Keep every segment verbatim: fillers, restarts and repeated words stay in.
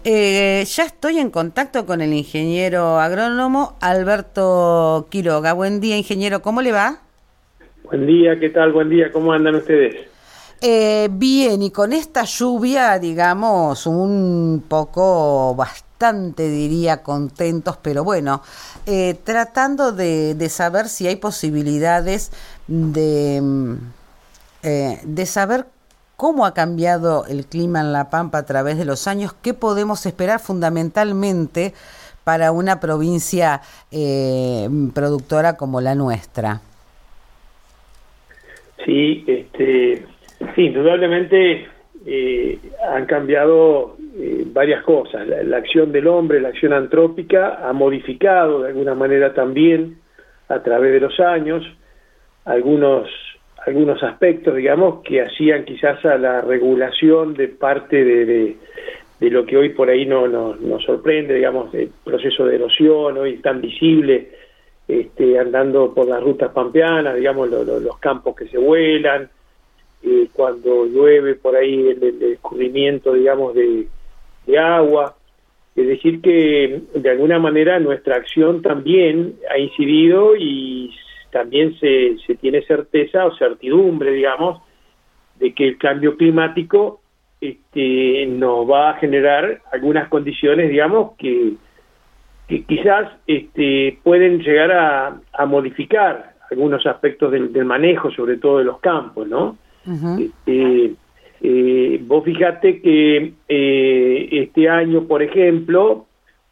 Eh, ya estoy en contacto con el ingeniero agrónomo Alberto Quiroga. Buen día, ingeniero, ¿cómo le va? Buen día, ¿qué tal? Buen día, ¿cómo andan ustedes? Eh, bien, y con esta lluvia, digamos, un poco, bastante diría, contentos, pero bueno, eh, tratando de, de saber si hay posibilidades de, eh, de saber cómo ha cambiado el clima en La Pampa a través de los años, qué podemos esperar fundamentalmente para una provincia eh, productora como la nuestra. Sí, este, sí, indudablemente eh, han cambiado eh, varias cosas. La, la acción del hombre, la acción antrópica, ha modificado de alguna manera también a través de los años algunos algunos aspectos, digamos, que hacían quizás a la regulación de parte de, de, de lo que hoy por ahí no, no, nos sorprende, digamos, el proceso de erosión hoy tan visible, este, andando por las rutas pampeanas, digamos, lo, lo, los campos que se vuelan, eh, cuando llueve por ahí el, el escurrimiento, digamos, de, de agua. Es decir que de alguna manera nuestra acción también ha incidido y también se, se tiene certeza o certidumbre, digamos, de que el cambio climático este, nos va a generar algunas condiciones, digamos, que, que quizás este, pueden llegar a, a modificar algunos aspectos del, del manejo, sobre todo de los campos, ¿no? Uh-huh. Este, eh, vos fijate que eh, este año, por ejemplo,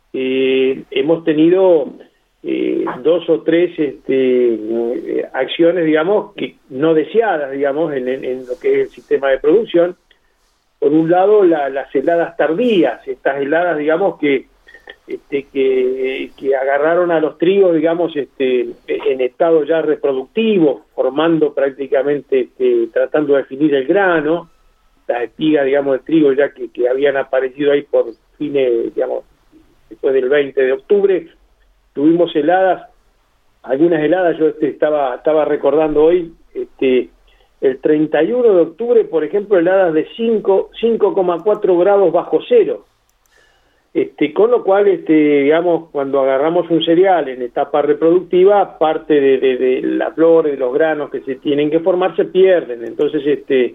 eh, hemos tenido Eh, dos o tres este, eh, acciones, digamos, que no deseadas, digamos, en, en, en lo que es el sistema de producción. Por un lado, la, las heladas tardías, estas heladas, digamos, que este, que, que agarraron a los trigos, digamos, este, en estado ya reproductivo, formando prácticamente, este, tratando de definir el grano, las espigas, digamos, de trigo ya que, que habían aparecido ahí por fines, digamos, después del veinte de octubre, tuvimos heladas, algunas heladas, yo este, estaba estaba recordando hoy, este el treinta y uno de octubre, por ejemplo, heladas de cinco coma cuatro grados bajo cero, este con lo cual, este digamos, cuando agarramos un cereal en etapa reproductiva, parte de, de, de la flor, de los granos que se tienen que formar, se pierden. Entonces, este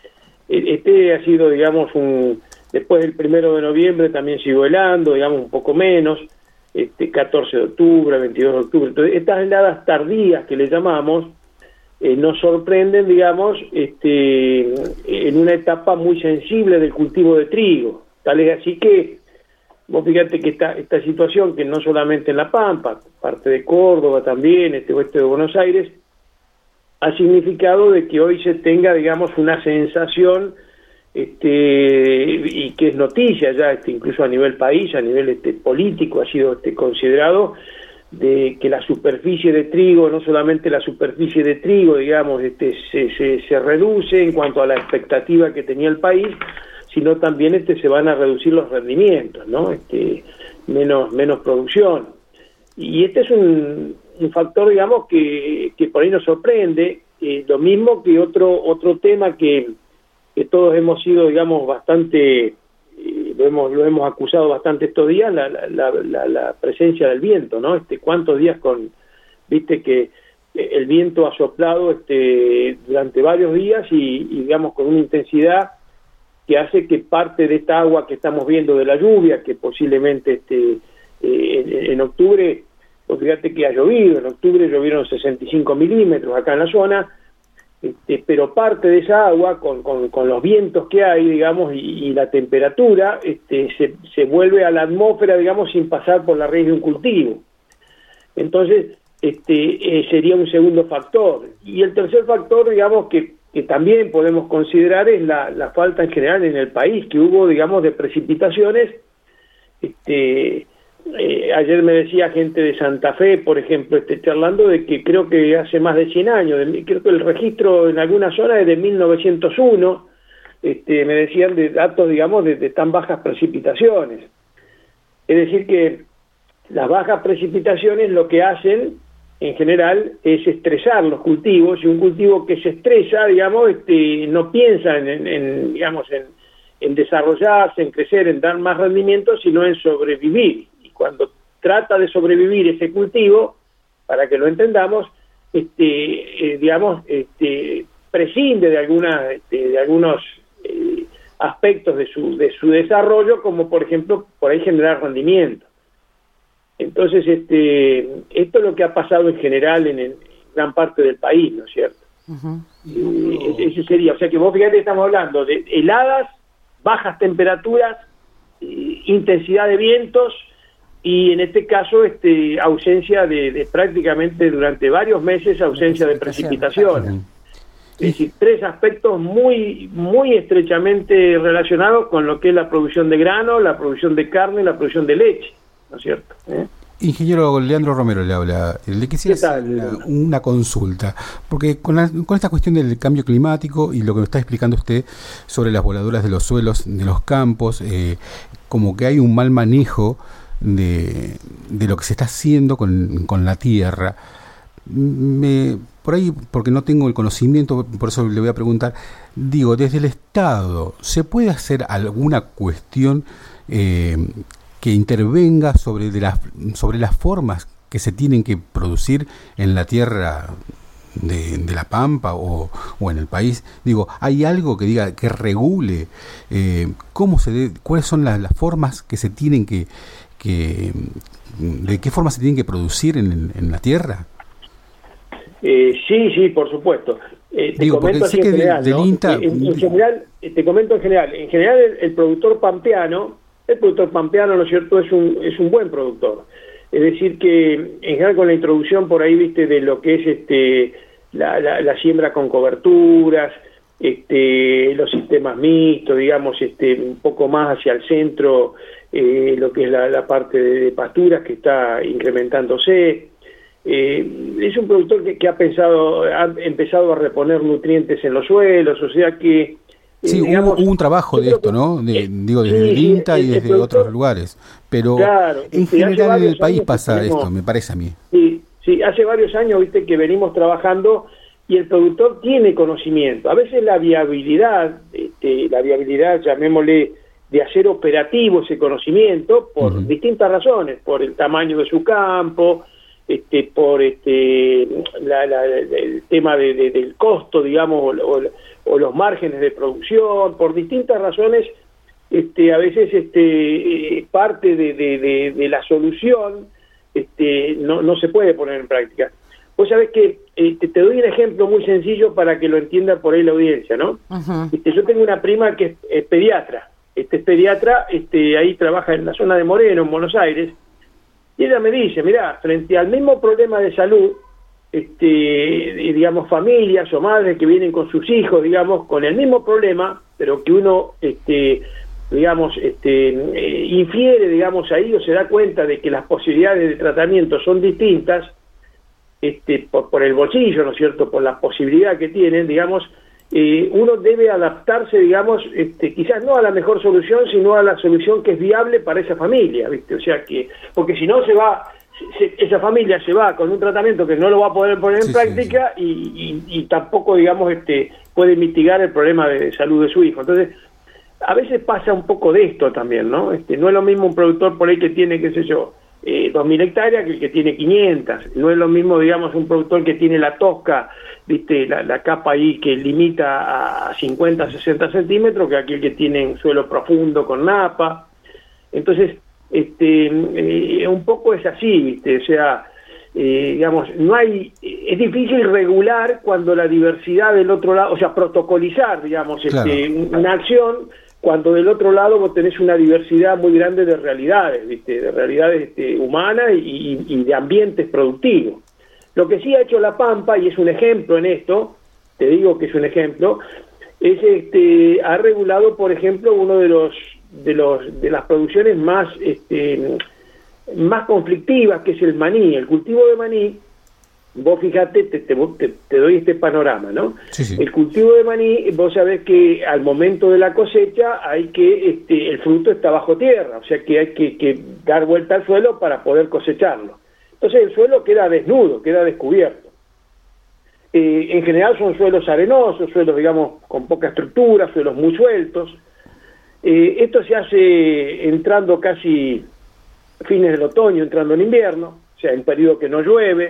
este ha sido, digamos, un después del primero de noviembre también siguió helando, digamos, un poco menos, Este, catorce de octubre, veintidós de octubre. Entonces, estas heladas tardías que le llamamos, eh, nos sorprenden, digamos, este, en una etapa muy sensible del cultivo de trigo. Tal es así que, vos fíjate que esta, esta situación, que no solamente en La Pampa, parte de Córdoba también, este oeste de Buenos Aires, ha significado de que hoy se tenga, digamos, una sensación Este, y que es noticia ya, este, incluso a nivel país, a nivel este, político, ha sido este, considerado de que la superficie de trigo, no solamente la superficie de trigo, digamos, este, se, se, se reduce en cuanto a la expectativa que tenía el país, sino también este, se van a reducir los rendimientos, ¿no? Este, menos, menos producción. Y este es un, un factor, digamos, que, que por ahí nos sorprende, eh, lo mismo que otro, otro tema que que todos hemos sido, digamos, bastante, eh, lo hemos lo hemos acusado bastante estos días, la, la, la, la presencia del viento, ¿no? Este, cuántos días con, viste que el viento ha soplado este, durante varios días y, y, digamos, con una intensidad que hace que parte de esta agua que estamos viendo de la lluvia, que posiblemente este, eh, en, en octubre, pues fíjate que ha llovido, en octubre llovieron sesenta y cinco milímetros acá en la zona, Este, pero parte de esa agua, con, con, con los vientos que hay, digamos, y, y la temperatura, este, se, se vuelve a la atmósfera, digamos, sin pasar por la raíz de un cultivo. Entonces, este, eh, sería un segundo factor. Y el tercer factor, digamos, que, que también podemos considerar es la, la falta en general en el país, que hubo, digamos, de precipitaciones. Este, Eh, ayer me decía gente de Santa Fe, por ejemplo, este, charlando de que creo que hace más de cien años, de, creo que el registro en alguna zona es de mil novecientos uno, este, me decían de datos, digamos, de, de tan bajas precipitaciones. Es decir que las bajas precipitaciones lo que hacen, en general, es estresar los cultivos, y un cultivo que se estresa, digamos, este, no piensa en, en, en digamos, en en desarrollarse, en crecer, en dar más rendimiento, sino en sobrevivir. Y cuando trata de sobrevivir ese cultivo, para que lo entendamos, este, eh, digamos, este, prescinde de algunas, este, de algunos eh, aspectos de su, de su desarrollo, como por ejemplo, por ahí generar rendimiento. Entonces, este, esto es lo que ha pasado en general en, en gran parte del país, ¿no es cierto? Uh-huh. Eh, ese sería, o sea que vos fíjate, estamos hablando de heladas, bajas temperaturas, eh, intensidad de vientos, y en este caso este ausencia de, de prácticamente durante varios meses ausencia de precipitaciones. Es decir, tres aspectos muy muy estrechamente relacionados con lo que es la producción de grano, la producción de carne y la producción de leche, ¿no es cierto? ¿Eh? Ingeniero Leandro Romero le habla. Le quisiera hacer una, una consulta, porque con, la, con esta cuestión del cambio climático y lo que nos está explicando usted sobre las voladuras de los suelos, de los campos, eh, como que hay un mal manejo de, de lo que se está haciendo con, con la tierra. Me, por ahí, porque no tengo el conocimiento, por eso le voy a preguntar, digo, desde el Estado, ¿se puede hacer alguna cuestión eh, que intervenga sobre, de las, sobre las formas que se tienen que producir en la tierra de, de La Pampa o, o en el país? Digo, ¿hay algo que diga, que regule eh, cómo se de, cuáles son las, las formas que se tienen que, que de qué forma se tienen que producir en, en la tierra? Eh, sí, sí, por supuesto. Eh, te Digo, comento así en general, del, ¿no? del INTA... en, en general, te comento en general, en general el, el productor pampeano, el productor pampeano, ¿no es cierto?, es un es un buen productor. Es decir que en general con la introducción por ahí, viste, de lo que es este la, la, la siembra con coberturas, este los sistemas mixtos, digamos, este un poco más hacia el centro, eh, lo que es la, la parte de, de pasturas que está incrementándose. Eh, es un productor que, que ha pensado, ha empezado a reponer nutrientes en los suelos, o sea que eh, sí, digamos, hubo un trabajo de esto, ¿no? De, eh, digo, desde sí, el INTA y desde productor, otros lugares, pero claro, en sí, general en el país pasa tenemos, esto, me parece a mí. Sí, sí, hace varios años, viste, que venimos trabajando y el productor tiene conocimiento. A veces la viabilidad, este, la viabilidad, llamémosle, de hacer operativo ese conocimiento por uh-huh. distintas razones, por el tamaño de su campo, este por este la, la, el tema de, de, del costo, digamos, o, o, o los márgenes de producción, por distintas razones, este a veces este eh, parte de, de, de, de la solución este no, no se puede poner en práctica. Vos sabés que eh, te, te doy un ejemplo muy sencillo para que lo entienda por ahí la audiencia, ¿no? Uh-huh. Este, yo tengo una prima que es, es pediatra, este es pediatra, este ahí trabaja en la zona de Moreno, en Buenos Aires. Y ella me dice, mirá, frente al mismo problema de salud, este, digamos, familias o madres que vienen con sus hijos, digamos, con el mismo problema, pero que uno, este, digamos, este, eh, infiere, digamos, ahí o se da cuenta de que las posibilidades de tratamiento son distintas, este, por, por el bolsillo, ¿no es cierto?, por la posibilidad que tienen, digamos, eh, uno debe adaptarse, digamos, este, quizás no a la mejor solución, sino a la solución que es viable para esa familia, ¿viste? O sea que, porque si no se va, se, esa familia se va con un tratamiento que no lo va a poder poner en sí, práctica sí, sí. Y, y, y tampoco, digamos, este, puede mitigar el problema de salud de su hijo. Entonces, a veces pasa un poco de esto también, ¿no? Este, no es lo mismo un productor por ahí que tiene, qué sé yo, eh, dos mil hectáreas que el que tiene quinientas. No es lo mismo, digamos, un productor que tiene la tosca, viste, la, la capa ahí que limita a cincuenta, sesenta centímetros, que aquel que tiene un suelo profundo con napa. Entonces, este, eh, un poco es así, viste, o sea, eh, digamos, no hay, es difícil regular cuando la diversidad del otro lado, o sea, protocolizar, digamos, claro. este, una acción cuando del otro lado vos tenés una diversidad muy grande de realidades, ¿viste? De realidades este, humanas y, y de ambientes productivos. Lo que sí ha hecho La Pampa, y es un ejemplo en esto, te digo que es un ejemplo, es este ha regulado, por ejemplo, uno de los de los de las producciones más este más conflictivas, que es el maní, el cultivo de maní. Vos fíjate, te, te, te, te doy este panorama, ¿no? Sí, sí. El cultivo de maní, vos sabés que al momento de la cosecha hay que, este, el fruto está bajo tierra, o sea que hay que, que dar vuelta al suelo para poder cosecharlo. Entonces el suelo queda desnudo, queda descubierto. Eh, en general son suelos arenosos, suelos, digamos, con poca estructura, suelos muy sueltos. Eh, esto se hace entrando casi fines del otoño, entrando en invierno, o sea, en periodo que no llueve,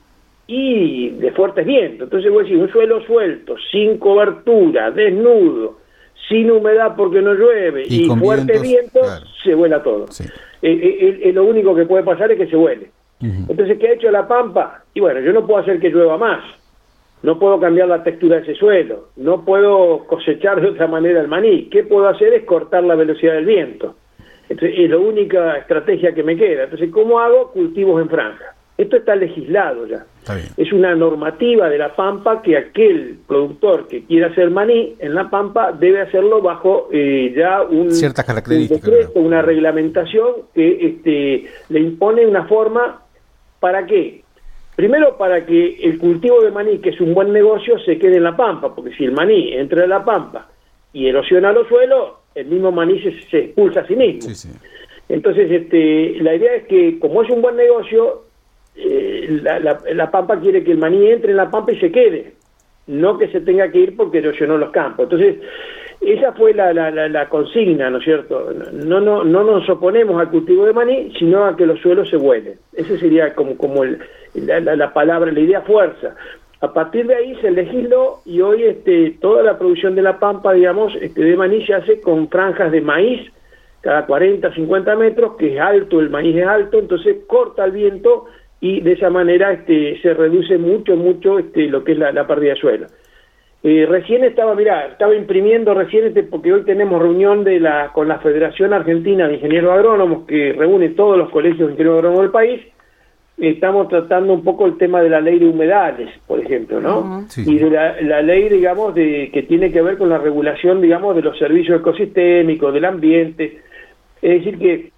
y de fuertes vientos. Entonces voy a decir, un suelo suelto, sin cobertura, desnudo, sin humedad porque no llueve, y, y fuertes vientos, vientos claro. Se vuela todo. Sí. Eh, eh, eh, lo único que puede pasar es que se vuele. Uh-huh. Entonces, ¿qué ha hecho la Pampa? Y bueno, yo no puedo hacer que llueva más, no puedo cambiar la textura de ese suelo, no puedo cosechar de otra manera el maní. ¿Qué puedo hacer? Es cortar la velocidad del viento. Entonces, es la única estrategia que me queda. Entonces, ¿cómo hago? Cultivos en franja. Esto está legislado ya. Está bien. Es una normativa de la Pampa que aquel productor que quiera hacer maní en la Pampa debe hacerlo bajo eh, ya un, ciertas características, un decreto, una reglamentación que este, le impone una forma. ¿Para qué? Primero, para que el cultivo de maní, que es un buen negocio, se quede en la Pampa, porque si el maní entra en la Pampa y erosiona los suelos, el mismo maní se, se expulsa a sí mismo. Sí, sí. Entonces, este, la idea es que, como es un buen negocio, eh, la, la, la Pampa quiere que el maní entre en la Pampa y se quede, no que se tenga que ir porque erosionó los campos. Entonces, esa fue la, la, la, la consigna, ¿no es cierto? No, no, no nos oponemos al cultivo de maní, sino a que los suelos se vuelen. Ese sería como, como el, la, la, la palabra, la idea fuerza. A partir de ahí se legisló y hoy este, toda la producción de la Pampa, digamos, este, de maní se hace con franjas de maíz cada cuarenta, cincuenta metros, que es alto, el maíz es alto, entonces corta el viento y de esa manera este, se reduce mucho, mucho este, lo que es la, la pérdida de suelo. Eh, recién estaba, mirá, estaba imprimiendo recién, este, porque hoy tenemos reunión de la con la Federación Argentina de Ingenieros Agrónomos, que reúne todos los colegios de ingenieros agrónomos del país. Estamos tratando un poco el tema de la ley de humedales, por ejemplo, ¿no? Uh-huh. Sí. Y de la, la ley, digamos, de que tiene que ver con la regulación, digamos, de los servicios ecosistémicos, del ambiente. Es decir, que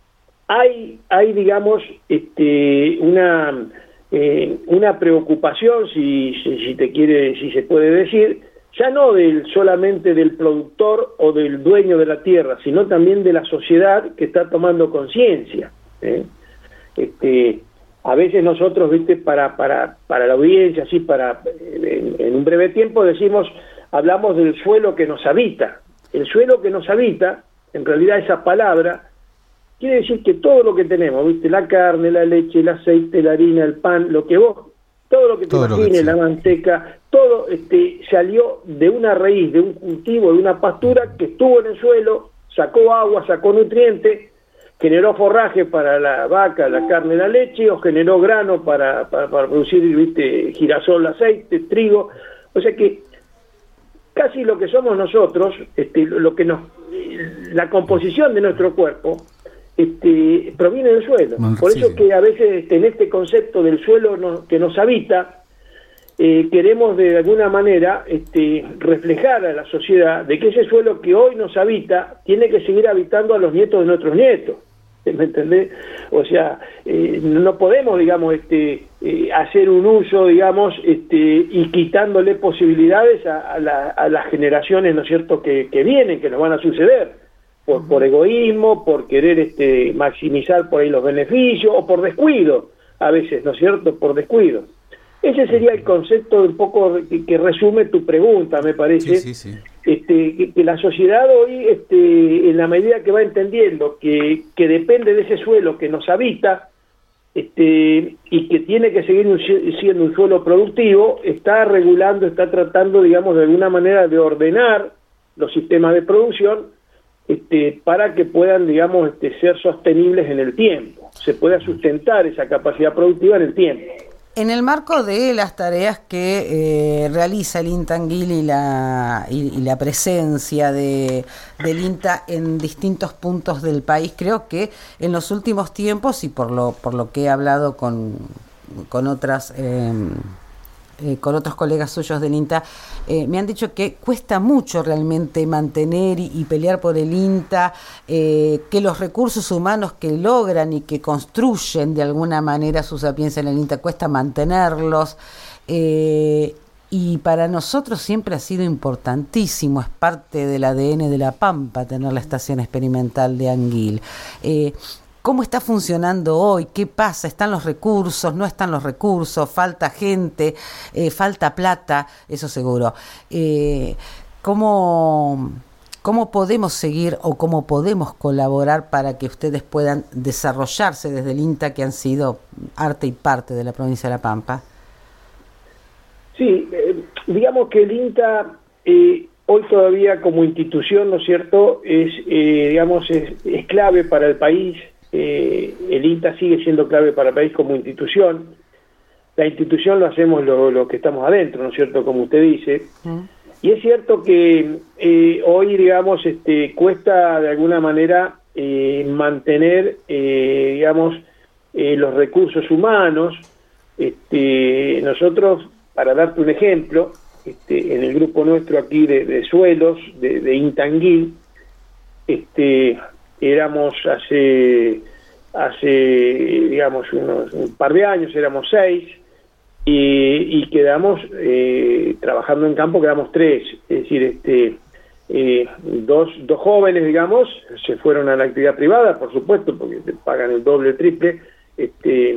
hay, hay digamos, este, una... Eh, una preocupación, si, si, si te quiere, si se puede decir, ya no del solamente del productor o del dueño de la tierra, sino también de la sociedad que está tomando conciencia. ¿eh? Este, a veces nosotros, viste, para para para la audiencia, así para en, en un breve tiempo decimos, hablamos del suelo que nos habita. El suelo que nos habita, en realidad esa palabra quiere decir que todo lo que tenemos, ¿viste? La carne, la leche, el aceite, la harina, el pan, lo que vos, todo lo que te imagines, la manteca, todo este, salió de una raíz, de un cultivo, de una pastura que estuvo en el suelo, sacó agua, sacó nutrientes, generó forraje para la vaca, la carne, la leche, o generó grano para, para, para producir, ¿viste? Girasol, aceite, trigo. O sea que casi lo que somos nosotros, este, lo que nos, la composición de nuestro cuerpo, Este, proviene del suelo. Por eso sí, que a veces este, en este concepto del suelo no, que nos habita, eh, queremos de alguna manera este, reflejar a la sociedad de que ese suelo que hoy nos habita tiene que seguir habitando a los nietos de nuestros nietos. ¿Me entendés? O sea, eh, no podemos, digamos, este, eh, hacer un uso, digamos, este, y quitándole posibilidades a, a, la, a las generaciones, ¿no es cierto?, que, que vienen, que nos van a suceder. Por, por egoísmo, por querer este, maximizar por ahí los beneficios, o por descuido, a veces, ¿no es cierto?, por descuido. Ese sería el concepto un poco que, que resume tu pregunta, me parece. Sí, sí, sí. Este, que, que la sociedad hoy, este, en la medida que va entendiendo que, que depende de ese suelo que nos habita, este, y que tiene que seguir un, siendo un suelo productivo, está regulando, está tratando, digamos, de alguna manera de ordenar los sistemas de producción, Este, para que puedan, digamos, este, ser sostenibles en el tiempo, se pueda sustentar esa capacidad productiva en el tiempo. En el marco de las tareas que eh, realiza el INTA Anguil y la, y, y la presencia de, del INTA en distintos puntos del país, creo que en los últimos tiempos, y por lo, por lo que he hablado con, con otras... Eh, Eh, con otros colegas suyos del INTA, eh, me han dicho que cuesta mucho realmente mantener y, y pelear por el INTA, eh, que los recursos humanos que logran y que construyen de alguna manera su sapiencia en el INTA, cuesta mantenerlos, eh, y para nosotros siempre ha sido importantísimo, es parte del A D N de La Pampa tener la estación experimental de Anguil. Eh, ¿Cómo está funcionando hoy? ¿Qué pasa? ¿Están los recursos? ¿No están los recursos? ¿Falta gente? Eh, ¿Falta plata? Eso seguro. Eh, ¿cómo, ¿cómo podemos seguir o cómo podemos colaborar para que ustedes puedan desarrollarse desde el INTA, que han sido arte y parte de la provincia de La Pampa? Sí, eh, digamos que el INTA eh, hoy todavía como institución, ¿no es cierto?, es, eh, digamos, es, es clave para el país. Eh, el INTA sigue siendo clave para el país como institución. La institución lo hacemos lo, lo que estamos adentro, ¿no es cierto?, como usted dice. Mm. Y es cierto que eh, hoy, digamos, este, cuesta de alguna manera eh, mantener, eh, digamos, eh, los recursos humanos. Este, nosotros, para darte un ejemplo, este, en el grupo nuestro aquí de, de suelos, de, de Intanguil, este, éramos hace, hace, digamos, unos, un par de años, éramos seis, y, y quedamos, eh, trabajando en campo, quedamos tres, es decir, este, eh, dos, dos jóvenes, digamos, se fueron a la actividad privada, por supuesto, porque te pagan el doble, el triple, este,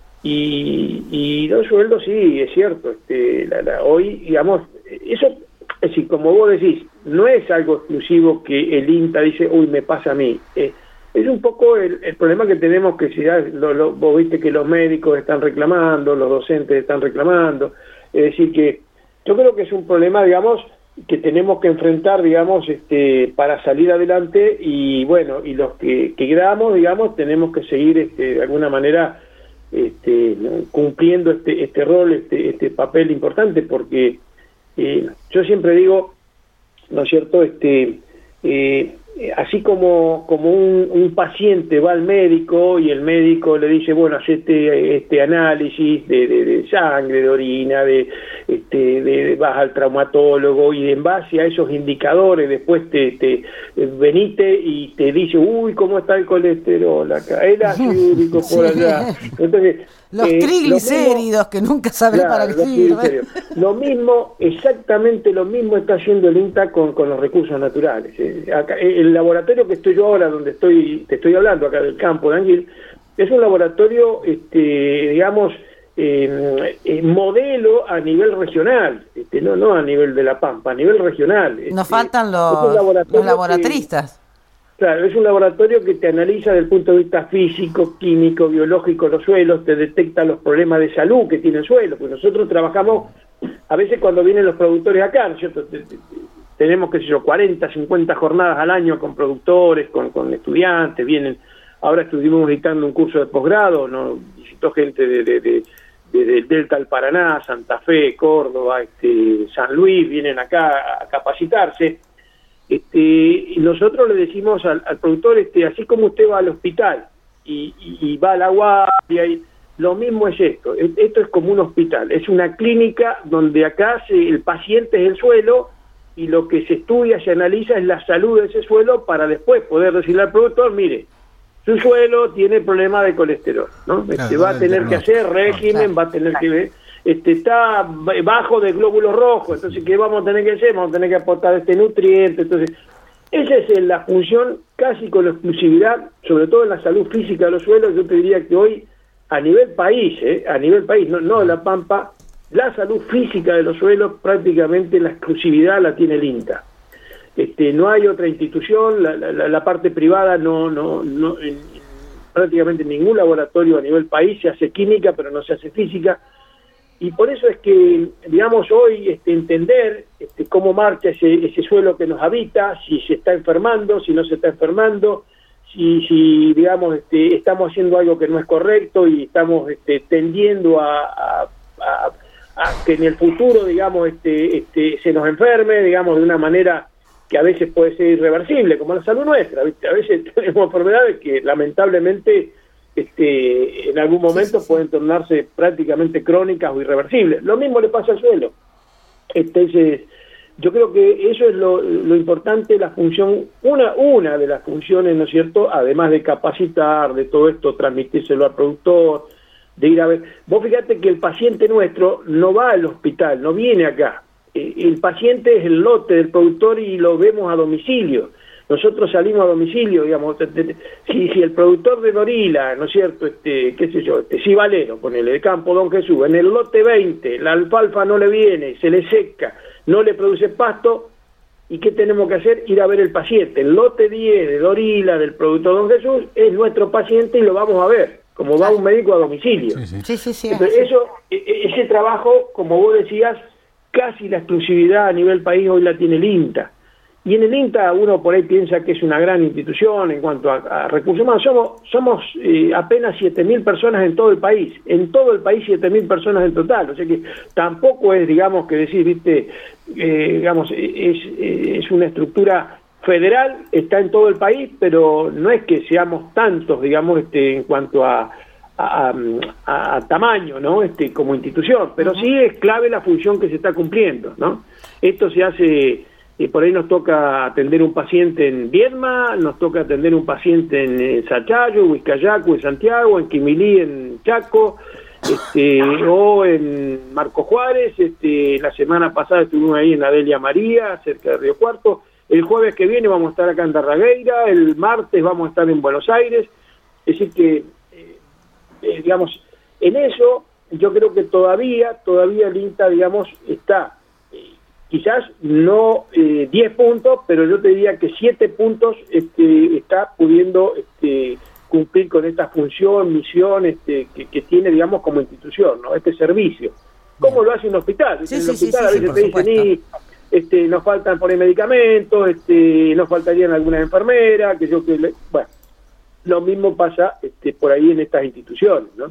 Y, y los sueldos, sí, es cierto. Este, la, la, hoy, digamos, eso, es decir, como vos decís, no es algo exclusivo que el INTA dice, uy, me pasa a mí. Eh, es un poco el, el problema que tenemos, que si ya lo, lo, vos viste que los médicos están reclamando, los docentes están reclamando. Es decir, que yo creo que es un problema, digamos, que tenemos que enfrentar, digamos, este, para salir adelante. Y bueno, y los que, que quedamos, digamos, tenemos que seguir este, de alguna manera Este, cumpliendo este este rol, este este papel importante, porque eh, yo siempre digo, ¿no es cierto?, este eh, así como como un, un paciente va al médico y el médico le dice, bueno, haz este, este análisis de, de, de sangre, de orina, de este de, de, vas al traumatólogo y en base a esos indicadores después te, te venite y te dice, uy, cómo está el colesterol acá, el ácido úrico por allá. Entonces, los eh, triglicéridos, que nunca sabré claro, para qué sirve. Lo mismo, exactamente lo mismo está haciendo el INTA con, con los recursos naturales. Eh. Acá, el laboratorio que estoy yo ahora, donde estoy te estoy hablando, acá del campo de Anguil, es un laboratorio, este, digamos, eh, eh, modelo a nivel regional, este, no no a nivel de La Pampa, a nivel regional. Nos este, faltan los, los laboratoristas. Que, claro, es un laboratorio que te analiza desde el punto de vista físico, químico, biológico los suelos, te detecta los problemas de salud que tiene el suelo, pues nosotros trabajamos, a veces cuando vienen los productores acá, ¿no es cierto?, te, te, tenemos, qué sé yo, cuarenta, cincuenta jornadas al año con productores, con, con estudiantes, vienen, ahora estuvimos dictando un curso de posgrado, ¿no?, visitó gente de, de, de, de, de Delta del Paraná, Santa Fe, Córdoba, este, San Luis, vienen acá a capacitarse. Este, y nosotros le decimos al, al productor, este, así como usted va al hospital y, y, y va a la guardia, y lo mismo es esto, esto es como un hospital, es una clínica donde acá se, el paciente es el suelo y lo que se estudia, se analiza es la salud de ese suelo para después poder decirle al productor, mire, su suelo tiene problema de colesterol, ¿no? Este, claro, va a tener que hacer régimen, claro, va a tener que ver, este, está bajo de glóbulos rojos, entonces ¿qué vamos a tener que hacer? Vamos a tener que aportar este nutriente. Entonces esa es la función casi con la exclusividad, sobre todo en la salud física de los suelos. Yo te diría que hoy a nivel país, ¿eh? a nivel país, no, no de La Pampa, la salud física de los suelos prácticamente la exclusividad la tiene el INTA. Este, no hay otra institución, la, la, la parte privada no, no, no en, en prácticamente ningún laboratorio a nivel país se hace química, pero no se hace física, y por eso es que, digamos, hoy este, entender este, cómo marcha ese, ese suelo que nos habita, si se está enfermando, si no se está enfermando, si, si digamos, este, estamos haciendo algo que no es correcto y estamos este, tendiendo a, a, a, a que en el futuro, digamos, este, este, se nos enferme, digamos, de una manera que a veces puede ser irreversible, como la salud nuestra, ¿viste? A veces tenemos enfermedades que lamentablemente este, en algún momento sí, sí, pueden tornarse prácticamente crónicas o irreversibles. Lo mismo le pasa al suelo. Entonces, yo creo que eso es lo, lo importante, la función, una, una de las funciones, ¿no es cierto?, además de capacitar, de todo esto, transmitírselo al productor, de ir a ver. Vos fíjate que el paciente nuestro no va al hospital, no viene acá. El paciente es el lote del productor y lo vemos a domicilio. Nosotros salimos a domicilio, digamos, si, si el productor de Norila, ¿no es cierto?, este, qué sé yo, este Cibalero, ponele, de Campo Don Jesús, en el lote veinte, la alfalfa no le viene, se le seca, no le produce pasto, ¿Y qué tenemos que hacer? Ir a ver el paciente. El lote diez de Dorila, del producto Don Jesús, es nuestro paciente y lo vamos a ver, como va un médico a domicilio. Sí, sí, sí. sí, sí Entonces, eso, ese trabajo, como vos decías, casi la exclusividad a nivel país hoy la tiene el INTA. Y en el INTA uno por ahí piensa que es una gran institución en cuanto a, a recursos humanos. Somos, somos eh, apenas siete mil personas en todo el país. En todo el país siete mil personas en total. O sea que tampoco es, digamos, que decir, viste, eh, digamos, es, es una estructura federal, está en todo el país, pero no es que seamos tantos, digamos, este, en cuanto a, a, a, a tamaño, ¿no? Este, como institución. Pero sí es clave la función que se está cumpliendo, ¿no? Esto se hace... Y por ahí nos toca atender un paciente en Viedma, nos toca atender un paciente en eh, Sachayo, Huizcayacu, en Santiago, en Quimilí, en Chaco, este, o en Marco Juárez. Este, la semana pasada estuvimos ahí en Adelia María, cerca de Río Cuarto. El jueves que viene vamos a estar acá en Darragueira, el martes vamos a estar en Buenos Aires. Es decir que, eh, eh, digamos, en eso yo creo que todavía, todavía el INTA, digamos, está... quizás no eh, diez puntos, pero yo te diría que siete puntos este, está pudiendo este, cumplir con esta función, misión este, que, que tiene, digamos, como institución, ¿no? Este servicio. ¿Cómo lo hace un hospital? Sí, en el sí, hospital sí, a veces sí, te dicen, y, este, nos faltan por ahí medicamentos, este, nos faltarían algunas enfermeras, que yo que... Le... Bueno, lo mismo pasa este, por ahí en estas instituciones, ¿no?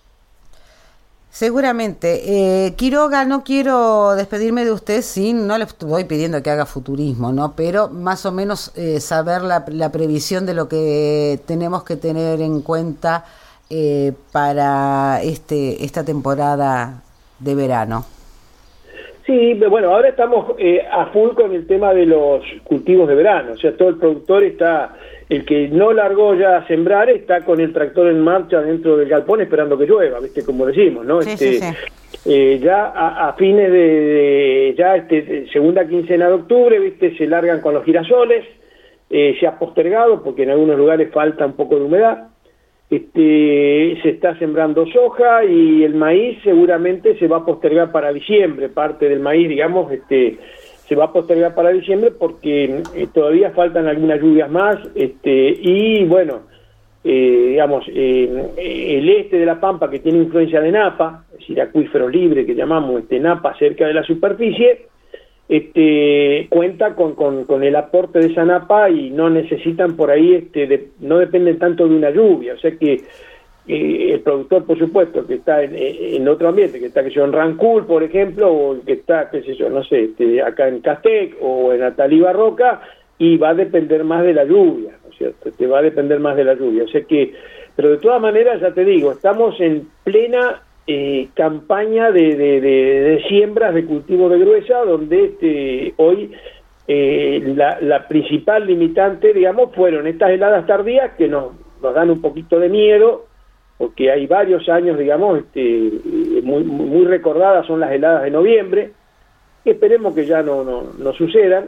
Seguramente. Eh, Quiroga, no quiero despedirme de usted sin, no le estoy pidiendo que haga futurismo, ¿no? Pero más o menos eh, saber la, la previsión de lo que tenemos que tener en cuenta eh, para este esta temporada de verano. Sí, bueno, ahora estamos eh, a full con el tema de los cultivos de verano, o sea, todo el productor está, el que no largó ya a sembrar, está con el tractor en marcha dentro del galpón esperando que llueva, ¿viste? Como decimos, ¿no? Sí, este, sí, sí. Eh, ya a, a fines de, de ya este segunda quincena de octubre, ¿viste? Se largan con los girasoles, eh, se ha postergado porque en algunos lugares falta un poco de humedad. Este, se está sembrando soja y el maíz seguramente se va a postergar para diciembre, parte del maíz, digamos, este, se va a postergar para diciembre porque eh, todavía faltan algunas lluvias más, este, y bueno, eh, digamos, eh, el este de la Pampa, que tiene influencia de napa, es decir, acuífero libre que llamamos este napa cerca de la superficie, este cuenta con, con, con el aporte de esa napa y no necesitan por ahí, este de, no dependen tanto de una lluvia, o sea que eh, el productor, por supuesto, que está en, en otro ambiente, que está que yo en Rancul, por ejemplo, o el que está, qué sé yo, no sé, este, acá en Castec o en Atalí Barroca, y va a depender más de la lluvia, ¿no es cierto? Te va a depender más de la lluvia, o sea que, pero de todas maneras, ya te digo, estamos en plena Eh, campaña de, de, de, de siembras de cultivo de gruesa, donde este, hoy eh, la, la principal limitante, digamos, fueron estas heladas tardías que nos, nos dan un poquito de miedo, porque hay varios años, digamos, este, muy, muy recordadas son las heladas de noviembre, que esperemos que ya no, no, no sucedan,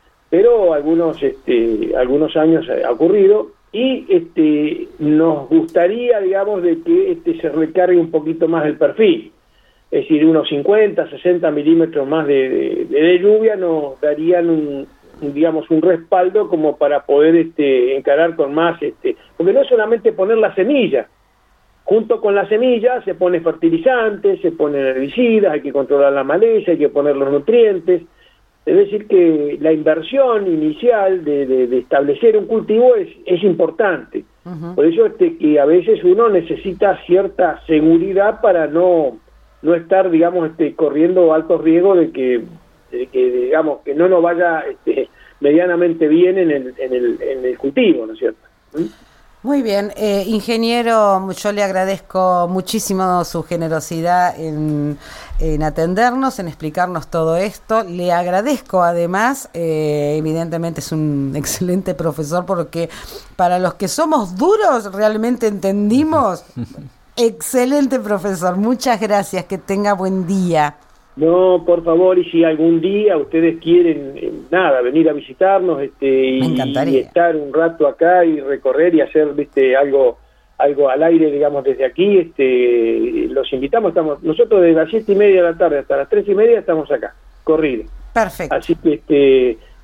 pero algunos, este, algunos años ha ocurrido. Y este nos gustaría, digamos, de que este se recargue un poquito más el perfil, es decir, unos cincuenta, sesenta milímetros más de, de, de lluvia nos darían un, un, digamos, un respaldo como para poder este encarar con más, este porque no es solamente poner la semilla, junto con la semilla se pone fertilizante, se ponen herbicidas, hay que controlar la maleza, hay que poner los nutrientes. Es decir, que la inversión inicial de, de, de establecer un cultivo es, es importante. Uh-huh. Por eso este, que a veces uno necesita cierta seguridad para no no estar, digamos, este, corriendo altos riesgos de que, de que digamos, que no nos vaya este, medianamente bien en el, en el, en el cultivo, ¿no es cierto? ¿Mm? Muy bien, eh, ingeniero, yo le agradezco muchísimo su generosidad en, en atendernos, en explicarnos todo esto. Le agradezco además, eh, evidentemente es un excelente profesor porque para los que somos duros realmente entendimos. Excelente profesor, muchas gracias, que tenga buen día. No, por favor, y si algún día ustedes quieren, eh, nada, venir a visitarnos este, y, y estar un rato acá y recorrer y hacer, viste, algo algo al aire, digamos, desde aquí, este, los invitamos. Estamos nosotros desde las siete y media de la tarde hasta las tres y media estamos acá, corrido. Perfecto. Así que, este,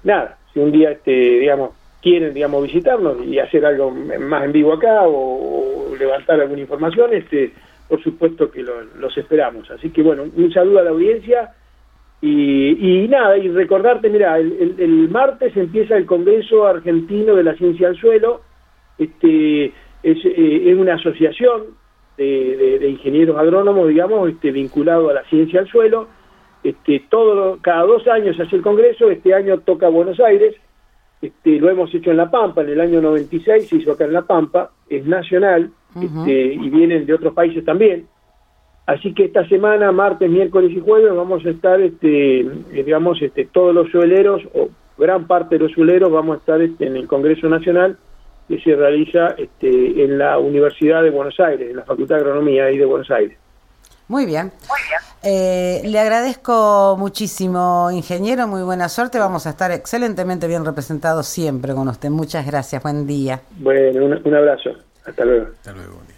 nada, si un día, este, digamos, quieren, digamos, visitarnos y hacer algo más en vivo acá o, o levantar alguna información, este, por supuesto que lo, los esperamos. Así que, bueno, un saludo a la audiencia y, y nada, y recordarte, mira, el, el, el martes empieza el Congreso Argentino de la Ciencia del Suelo. Este, es, eh, es una asociación de, de, de ingenieros agrónomos, digamos, este, vinculado a la ciencia del suelo. Este, todo, cada dos años se hace el Congreso. Este año toca Buenos Aires. Este, lo hemos hecho en La Pampa, en el año noventa y seis se hizo acá en La Pampa, es nacional. Uh-huh. este, y vienen de otros países también. Así que esta semana, martes, miércoles y jueves, vamos a estar, este, digamos, este, todos los sueleros, o gran parte de los sueleros, vamos a estar este, en el Congreso Nacional, que se realiza este, en la Universidad de Buenos Aires, en la Facultad de Agronomía ahí de Buenos Aires. Muy bien. Muy bien. Eh, le agradezco muchísimo, ingeniero, muy buena suerte. Vamos a estar excelentemente bien representados siempre con usted. Muchas gracias, buen día. Bueno, un, un abrazo. Hasta luego. Hasta luego.